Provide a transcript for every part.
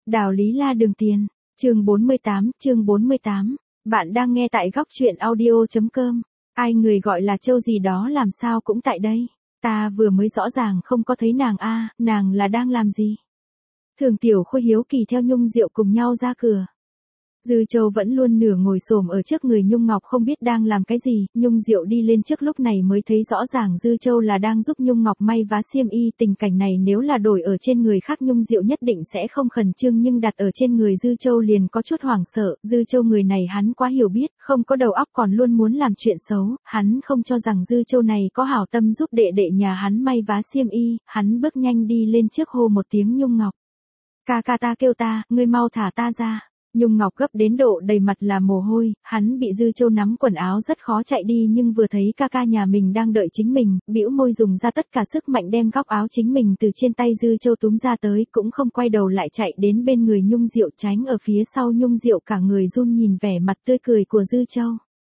Đào Lý La Đường Tiền, chương 48. Bạn đang nghe tại góc truyện audio.com. Ai người gọi là Châu gì đó làm sao cũng tại đây. Ta vừa mới rõ ràng không có thấy nàng a, nàng là đang làm gì? Thường Tiểu Khôi hiếu kỳ theo Nhung Diệu cùng nhau ra cửa. Dư Châu vẫn luôn nửa ngồi xổm ở trước người Nhung Ngọc không biết đang làm cái gì, Nhung Diệu đi lên trước lúc này mới thấy rõ ràng Dư Châu là đang giúp Nhung Ngọc may vá xiêm y, tình cảnh này nếu là đổi ở trên người khác Nhung Diệu nhất định sẽ không khẩn trương nhưng đặt ở trên người Dư Châu liền có chút hoảng sợ, Dư Châu người này hắn quá hiểu biết, không có đầu óc còn luôn muốn làm chuyện xấu, hắn không cho rằng Dư Châu này có hảo tâm giúp đệ đệ nhà hắn may vá xiêm y, hắn bước nhanh đi lên trước hô một tiếng Nhung Ngọc. Ca ca ta kêu ta, ngươi mau thả ta ra. Nhung Ngọc gấp đến độ đầy mặt là mồ hôi, hắn bị Dư Châu nắm quần áo rất khó chạy đi nhưng vừa thấy ca ca nhà mình đang đợi chính mình, bĩu môi dùng ra tất cả sức mạnh đem góc áo chính mình từ trên tay Dư Châu túm ra tới, cũng không quay đầu lại chạy đến bên người Nhung Diệu tránh ở phía sau Nhung Diệu cả người run nhìn vẻ mặt tươi cười của Dư Châu.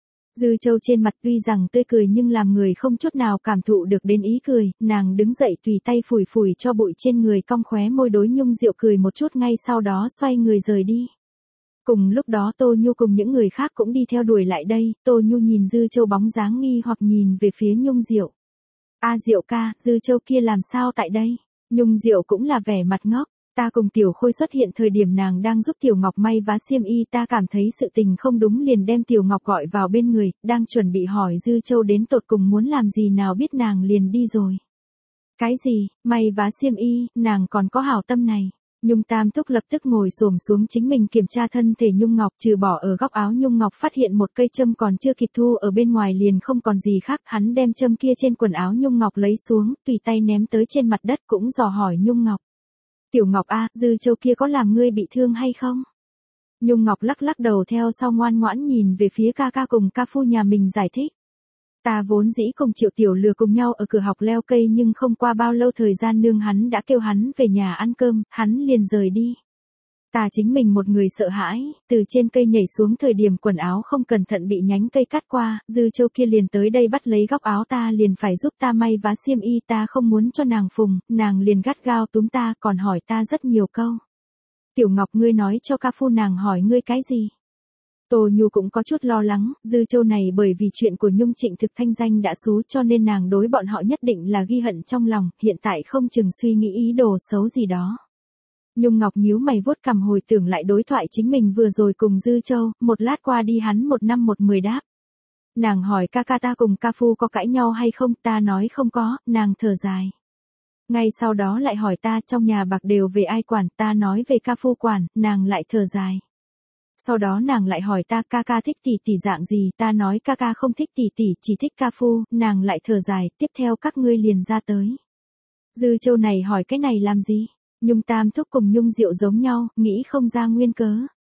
Dư Châu trên mặt tuy rằng tươi cười nhưng làm người không chút nào cảm thụ được đến ý cười, nàng đứng dậy tùy tay phủi phủi cho bụi trên người cong khóe môi đối Nhung Diệu cười một chút ngay sau đó xoay người rời đi. Cùng lúc đó Tô Nhu cùng những người khác cũng đi theo đuổi lại đây, Tô Nhu nhìn Dư Châu bóng dáng nghi hoặc nhìn về phía Nhung Diệu. A Diệu ca, Dư Châu kia làm sao tại đây? Nhung Diệu cũng là vẻ mặt ngốc, ta cùng Tiểu Khôi xuất hiện thời điểm nàng đang giúp Tiểu Ngọc may vá xiêm y ta cảm thấy sự tình không đúng liền đem Tiểu Ngọc gọi vào bên người, đang chuẩn bị hỏi Dư Châu đến tột cùng muốn làm gì nào biết nàng liền đi rồi. Cái gì, may vá xiêm y, nàng còn có hảo tâm này. Nhung Tam Thúc lập tức ngồi xổm xuống chính mình kiểm tra thân thể Nhung Ngọc trừ bỏ ở góc áo Nhung Ngọc phát hiện một cây châm còn chưa kịp thu ở bên ngoài liền không còn gì khác, hắn đem châm kia trên quần áo Nhung Ngọc lấy xuống, tùy tay ném tới trên mặt đất cũng dò hỏi Nhung Ngọc. Tiểu Ngọc a, Dư Châu kia có làm ngươi bị thương hay không? Nhung Ngọc lắc lắc đầu theo sau ngoan ngoãn nhìn về phía ca ca cùng ca phu nhà mình giải thích. Ta vốn dĩ cùng Triệu Tiểu Lừa cùng nhau ở cửa học leo cây nhưng không qua bao lâu thời gian nương hắn đã kêu hắn về nhà ăn cơm, hắn liền rời đi. Ta chính mình một người sợ hãi, từ trên cây nhảy xuống thời điểm quần áo không cẩn thận bị nhánh cây cắt qua, Dư Châu kia liền tới đây bắt lấy góc áo ta liền phải giúp ta may vá xiêm y ta không muốn cho nàng phùng, nàng liền gắt gao túm ta còn hỏi ta rất nhiều câu. Tiểu Ngọc ngươi nói cho ca phu nàng hỏi ngươi cái gì? Tô Nhu cũng có chút lo lắng, Dư Châu này bởi vì chuyện của Nhung Trịnh thực thanh danh đã xú cho nên nàng đối bọn họ nhất định là ghi hận trong lòng, hiện tại không chừng suy nghĩ ý đồ xấu gì đó. Nhung Ngọc nhíu mày vuốt cằm hồi tưởng lại đối thoại chính mình vừa rồi cùng Dư Châu, một lát qua đi hắn 1/10 đáp. Nàng hỏi ca ca ta cùng ca phu có cãi nhau hay không, ta nói không có, nàng thở dài. Ngay sau đó lại hỏi ta trong nhà bạc đều về ai quản, ta nói về ca phu quản, nàng lại thở dài. Sau đó nàng lại hỏi ta ca ca thích tỷ tỷ dạng gì, ta nói ca ca không thích tỷ tỷ, chỉ thích ca phu, nàng lại thở dài, tiếp theo các ngươi liền ra tới. Dư Châu này hỏi cái này làm gì? Nhung Tam Thúc cùng Nhung Diệu giống nhau, nghĩ không ra nguyên cớ.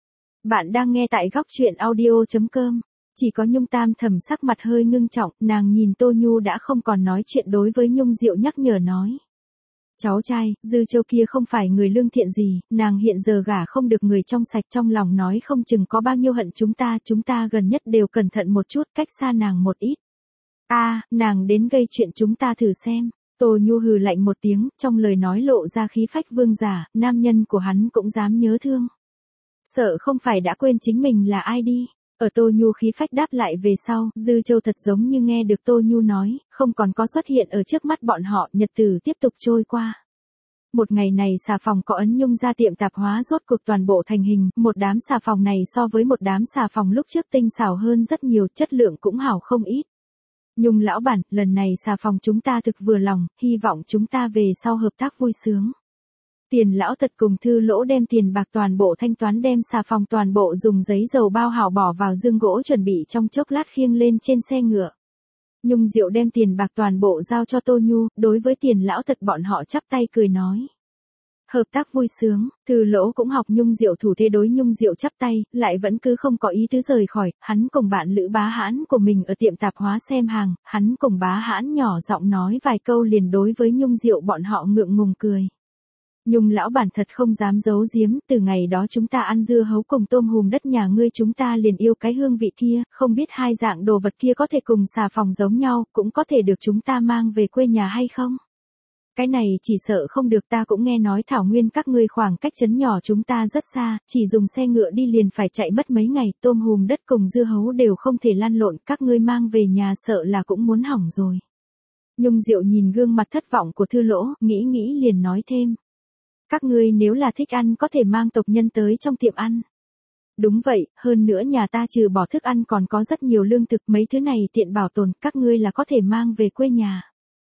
Bạn đang nghe tại góc truyện audio.com, chỉ có Nhung Tam Thẩm sắc mặt hơi ngưng trọng, nàng nhìn Tô Nhu đã không còn nói chuyện đối với Nhung Diệu nhắc nhở nói. Cháu trai, Dư Châu kia không phải người lương thiện gì, nàng hiện giờ gả không được người trong sạch trong lòng nói không chừng có bao nhiêu hận chúng ta gần nhất đều cẩn thận một chút cách xa nàng một ít. Nàng đến gây chuyện chúng ta thử xem. Tô Nhu hừ lạnh một tiếng, trong lời nói lộ ra khí phách vương giả, nam nhân của hắn cũng dám nhớ thương. Sợ không phải đã quên chính mình là ai đi. Ở Tô Nhu khí phách đáp lại về sau, Dư Châu thật giống như nghe được Tô Nhu nói, không còn có xuất hiện ở trước mắt bọn họ, nhật tử tiếp tục trôi qua. Một ngày này xà phòng có ấn Nhung ra tiệm tạp hóa rốt cuộc toàn bộ thành hình, một đám xà phòng này so với một đám xà phòng lúc trước tinh xảo hơn rất nhiều, chất lượng cũng hảo không ít. Nhung lão bản, lần này xà phòng chúng ta thực vừa lòng, hy vọng chúng ta về sau hợp tác vui sướng. Tiền lão thật cùng Thư Lỗ đem tiền bạc toàn bộ thanh toán đem xà phòng toàn bộ dùng giấy dầu bao hảo bỏ vào dương gỗ chuẩn bị trong chốc lát khiêng lên trên xe ngựa. Nhung Diệu đem tiền bạc toàn bộ giao cho Tô Nhu, đối với Tiền lão thật bọn họ chắp tay cười nói. Hợp tác vui sướng, Thư Lỗ cũng học Nhung Diệu thủ thế đối Nhung Diệu chắp tay, lại vẫn cứ không có ý tứ rời khỏi, hắn cùng bạn Lữ Bá Hãn của mình ở tiệm tạp hóa xem hàng, hắn cùng Bá Hãn nhỏ giọng nói vài câu liền đối với Nhung Diệu bọn họ ngượng ngùng cười. Nhung lão bản thật không dám giấu giếm, từ ngày đó chúng ta ăn dưa hấu cùng tôm hùm đất nhà ngươi chúng ta liền yêu cái hương vị kia, không biết hai dạng đồ vật kia có thể cùng xà phòng giống nhau, cũng có thể được chúng ta mang về quê nhà hay không? Cái này chỉ sợ không được, ta cũng nghe nói thảo nguyên các ngươi khoảng cách trấn nhỏ chúng ta rất xa, chỉ dùng xe ngựa đi liền phải chạy mất mấy ngày, tôm hùm đất cùng dưa hấu đều không thể lăn lộn, các ngươi mang về nhà sợ là cũng muốn hỏng rồi. Nhung Diệu nhìn gương mặt thất vọng của Thư Lỗ, nghĩ liền nói thêm. Các ngươi nếu là thích ăn có thể mang tộc nhân tới trong tiệm ăn. Đúng vậy, hơn nữa nhà ta trừ bỏ thức ăn còn có rất nhiều lương thực, mấy thứ này tiện bảo tồn, các ngươi là có thể mang về quê nhà.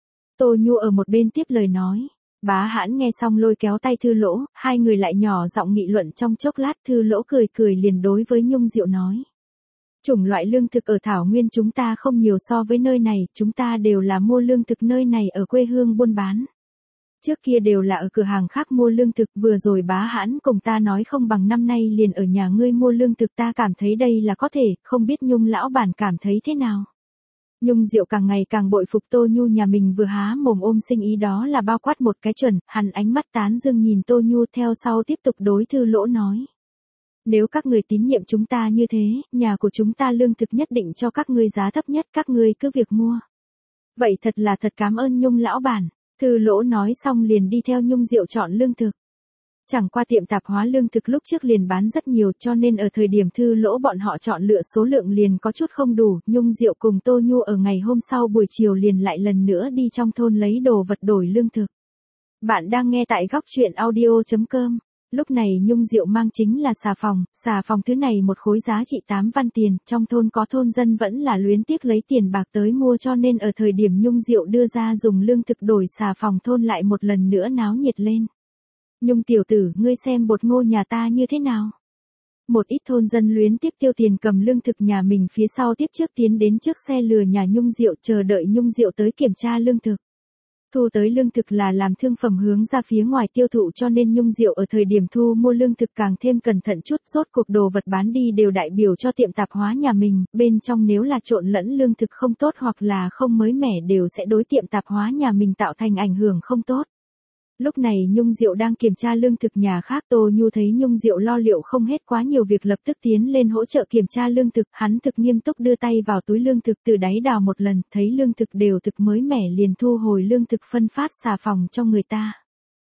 Tô Nhu ở một bên tiếp lời nói. Bá Hãn nghe xong lôi kéo tay Thư Lỗ, hai người lại nhỏ giọng nghị luận trong chốc lát. Thư Lỗ cười liền đối với Nhung Diệu nói. Chủng loại lương thực ở Thảo Nguyên chúng ta không nhiều so với nơi này, chúng ta đều là mua lương thực nơi này ở quê hương buôn bán. Trước kia đều là ở cửa hàng khác mua lương thực, vừa rồi Bá Hãn cùng ta nói không bằng năm nay liền ở nhà ngươi mua lương thực, ta cảm thấy đây là có thể, không biết Nhung lão bản cảm thấy thế nào. Nhung Diệu càng ngày càng bội phục Tô Nhu nhà mình vừa há mồm ôm sinh ý đó là bao quát một cái chuẩn, hắn ánh mắt tán dương nhìn Tô Nhu theo sau tiếp tục đối Thư Lỗ nói. Nếu các người tín nhiệm chúng ta như thế, nhà của chúng ta lương thực nhất định cho các ngươi giá thấp nhất, các ngươi cứ việc mua. Vậy thật cảm ơn Nhung lão bản. Thư Lỗ nói xong liền đi theo Nhung Diệu chọn lương thực. Chẳng qua tiệm tạp hóa lương thực lúc trước liền bán rất nhiều cho nên ở thời điểm Thư Lỗ bọn họ chọn lựa số lượng liền có chút không đủ. Nhung Diệu cùng Tô Nhu ở ngày hôm sau buổi chiều liền lại lần nữa đi trong thôn lấy đồ vật đổi lương thực. Bạn đang nghe tại góc truyện audio.com. Lúc này Nhung Diệu mang chính là xà phòng thứ này một khối giá trị 8 văn tiền, trong thôn có thôn dân vẫn là luyến tiếc lấy tiền bạc tới mua cho nên ở thời điểm Nhung Diệu đưa ra dùng lương thực đổi xà phòng thôn lại một lần nữa náo nhiệt lên. Nhung tiểu tử, ngươi xem bột ngô nhà ta như thế nào? Một ít thôn dân luyến tiếc tiêu tiền cầm lương thực nhà mình phía sau tiếp trước tiến đến trước xe lừa nhà Nhung Diệu chờ đợi Nhung Diệu tới kiểm tra lương thực. Thu tới lương thực là làm thương phẩm hướng ra phía ngoài tiêu thụ cho nên Nhung Diệu ở thời điểm thu mua lương thực càng thêm cẩn thận chút, rốt cuộc đồ vật bán đi đều đại biểu cho tiệm tạp hóa nhà mình, bên trong nếu là trộn lẫn lương thực không tốt hoặc là không mới mẻ đều sẽ đối tiệm tạp hóa nhà mình tạo thành ảnh hưởng không tốt. Lúc này Nhung Diệu đang kiểm tra lương thực nhà khác, Tô Nhu thấy Nhung Diệu lo liệu không hết quá nhiều việc lập tức tiến lên hỗ trợ kiểm tra lương thực, hắn thực nghiêm túc đưa tay vào túi lương thực từ đáy đào một lần, thấy lương thực đều thực mới mẻ liền thu hồi lương thực phân phát xà phòng cho người ta.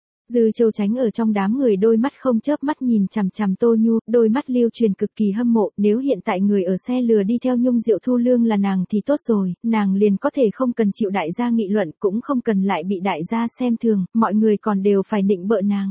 Dư Châu tránh ở trong đám người đôi mắt không chớp mắt nhìn chằm chằm Tô Nhu, đôi mắt lưu truyền cực kỳ hâm mộ, nếu hiện tại người ở xe lừa đi theo Nhung Diệu thu lương là nàng thì tốt rồi, nàng liền có thể không cần chịu đại gia nghị luận, cũng không cần lại bị đại gia xem thường, mọi người còn đều phải nịnh bợ nàng.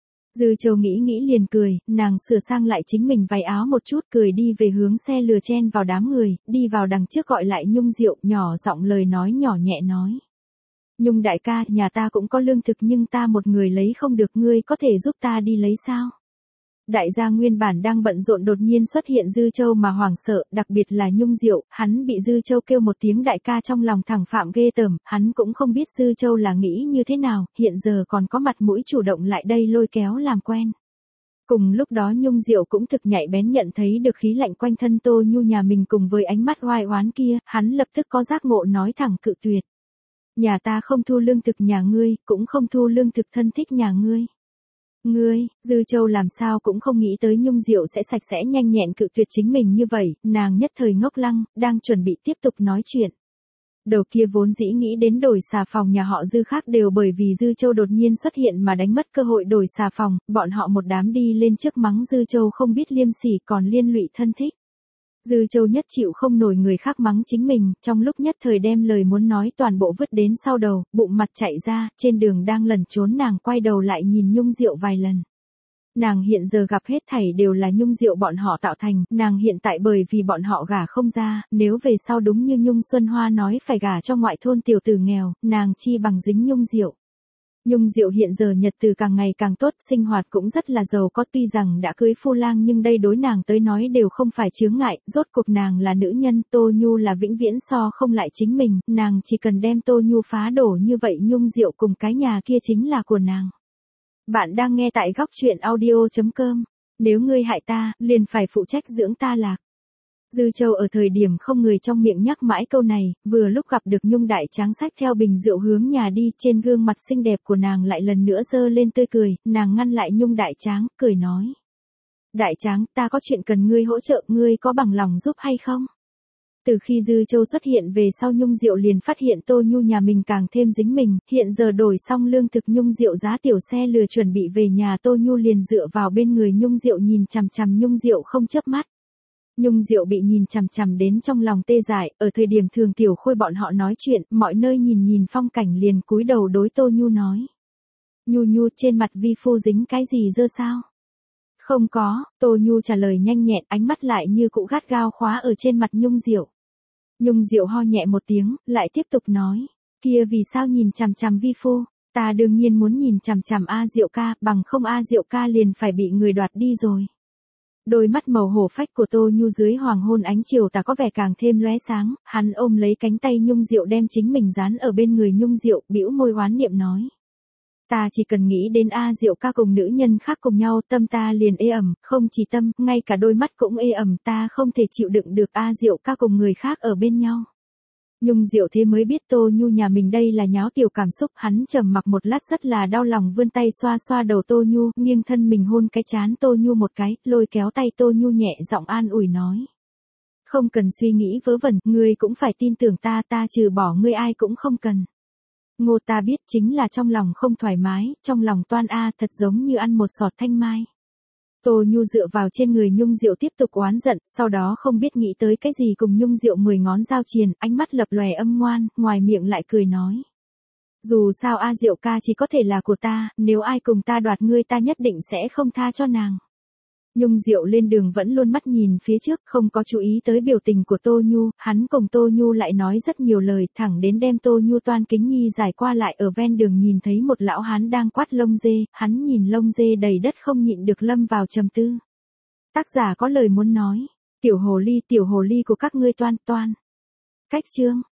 Dư Châu nghĩ liền cười, nàng sửa sang lại chính mình váy áo một chút cười đi về hướng xe lừa chen vào đám người, đi vào đằng trước gọi lại Nhung Diệu, nhỏ giọng lời nói nhỏ nhẹ nói. Nhung đại ca, nhà ta cũng có lương thực nhưng ta một người lấy không được, ngươi có thể giúp ta đi lấy sao? Đại gia nguyên bản đang bận rộn đột nhiên xuất hiện Dư Châu mà hoảng sợ, đặc biệt là Nhung Diệu, hắn bị Dư Châu kêu một tiếng đại ca trong lòng thẳng phạm ghê tởm, hắn cũng không biết Dư Châu là nghĩ như thế nào, hiện giờ còn có mặt mũi chủ động lại đây lôi kéo làm quen. Cùng lúc đó Nhung Diệu cũng thực nhạy bén nhận thấy được khí lạnh quanh thân Tô Nhu nhà mình cùng với ánh mắt oai oán kia, hắn lập tức có giác ngộ nói thẳng cự tuyệt. Nhà ta không thu lương thực nhà ngươi, cũng không thu lương thực thân thích nhà ngươi. Ngươi, Dư Châu làm sao cũng không nghĩ tới Nhung Diệu sẽ sạch sẽ nhanh nhẹn cự tuyệt chính mình như vậy, nàng nhất thời ngốc lăng, đang chuẩn bị tiếp tục nói chuyện. Đầu kia vốn dĩ nghĩ đến đổi xà phòng nhà họ Dư khác đều bởi vì Dư Châu đột nhiên xuất hiện mà đánh mất cơ hội đổi xà phòng, bọn họ một đám đi lên trước mắng Dư Châu không biết liêm sỉ còn liên lụy thân thích. Dư Châu nhất chịu không nổi người khác mắng chính mình, trong lúc nhất thời đem lời muốn nói toàn bộ vứt đến sau đầu, bụng mặt chạy ra, trên đường đang lẩn trốn nàng quay đầu lại nhìn Nhung Diệu vài lần. Nàng hiện giờ gặp hết thảy đều là Nhung Diệu bọn họ tạo thành, nàng hiện tại bởi vì bọn họ gả không ra, nếu về sau đúng như Nhung Xuân Hoa nói phải gả cho ngoại thôn tiểu tử nghèo, nàng chi bằng dính Nhung Diệu. Nhung Diệu hiện giờ nhật từ càng ngày càng tốt, sinh hoạt cũng rất là giàu có, tuy rằng đã cưới phu lang nhưng đây đối nàng tới nói đều không phải chướng ngại, rốt cuộc nàng là nữ nhân, Tô Nhu là vĩnh viễn so không lại chính mình, nàng chỉ cần đem Tô Nhu phá đổ như vậy Nhung Diệu cùng cái nhà kia chính là của nàng. Bạn đang nghe tại góc truyện audio.com, nếu ngươi hại ta, liền phải phụ trách dưỡng ta lạc. Dư Châu ở thời điểm không người trong miệng nhắc mãi câu này, vừa lúc gặp được Nhung đại tráng xách theo bình rượu hướng nhà đi, trên gương mặt xinh đẹp của nàng lại lần nữa giơ lên tươi cười, nàng ngăn lại Nhung đại tráng, cười nói. Đại tráng, ta có chuyện cần ngươi hỗ trợ, ngươi có bằng lòng giúp hay không? Từ khi Dư Châu xuất hiện về sau Nhung Diệu liền phát hiện Tô Nhu nhà mình càng thêm dính mình, hiện giờ đổi xong lương thực Nhung Diệu giá tiểu xe lừa chuẩn bị về nhà Tô Nhu liền dựa vào bên người Nhung Diệu nhìn chằm chằm Nhung Diệu không chớp mắt. Nhung Diệu bị nhìn chằm chằm đến trong lòng tê dại, ở thời điểm Thường Tiểu Khôi bọn họ nói chuyện, mọi nơi nhìn nhìn phong cảnh liền cúi đầu đối Tô Nhu nói. Nhu Nhu trên mặt vi phu dính cái gì dơ sao? Không có, Tô Nhu trả lời nhanh nhẹn ánh mắt lại như cụ gắt gao khóa ở trên mặt Nhung Diệu. Nhung Diệu ho nhẹ một tiếng, lại tiếp tục nói. Kia vì sao nhìn chằm chằm vi phu? Ta đương nhiên muốn nhìn chằm chằm A Diệu ca, bằng không A Diệu ca liền phải bị người đoạt đi rồi. Đôi mắt màu hổ phách của Tô Nhu dưới hoàng hôn ánh chiều tà có vẻ càng thêm lóe sáng, hắn ôm lấy cánh tay Nhung Diệu đem chính mình dán ở bên người Nhung Diệu, bĩu môi oán niệm nói. Ta chỉ cần nghĩ đến A Diệu ca cùng nữ nhân khác cùng nhau tâm ta liền ê ẩm, không chỉ tâm, ngay cả đôi mắt cũng ê ẩm ta không thể chịu đựng được A Diệu ca cùng người khác ở bên nhau. Nhung Diệu thế mới biết Tô Nhu nhà mình đây là nháo tiểu cảm xúc, hắn trầm mặc một lát rất là đau lòng vươn tay xoa xoa đầu Tô Nhu, nghiêng thân mình hôn cái trán Tô Nhu một cái, lôi kéo tay Tô Nhu nhẹ giọng an ủi nói. Không cần suy nghĩ vớ vẩn, ngươi cũng phải tin tưởng ta, ta trừ bỏ ngươi ai cũng không cần. Ngô ta biết chính là trong lòng không thoải mái, trong lòng toan thật giống như ăn một sọt thanh mai. Tô Nhu dựa vào trên người Nhung Diệu tiếp tục oán giận, sau đó không biết nghĩ tới cái gì cùng Nhung Diệu 10 ngón giao triền, ánh mắt lập lòe âm ngoan, ngoài miệng lại cười nói. Dù sao A Diệu ca chỉ có thể là của ta, nếu ai cùng ta đoạt ngươi ta nhất định sẽ không tha cho nàng. Nhung Diệu lên đường vẫn luôn mắt nhìn phía trước, không có chú ý tới biểu tình của Tô Nhu, hắn cùng Tô Nhu lại nói rất nhiều lời, thẳng đến đem Tô Nhu toan kính nhi giải qua lại ở ven đường nhìn thấy một lão hán đang quát lông dê, hắn nhìn lông dê đầy đất không nhịn được lâm vào trầm tư. Tác giả có lời muốn nói, tiểu hồ ly của các ngươi toan. Cách chương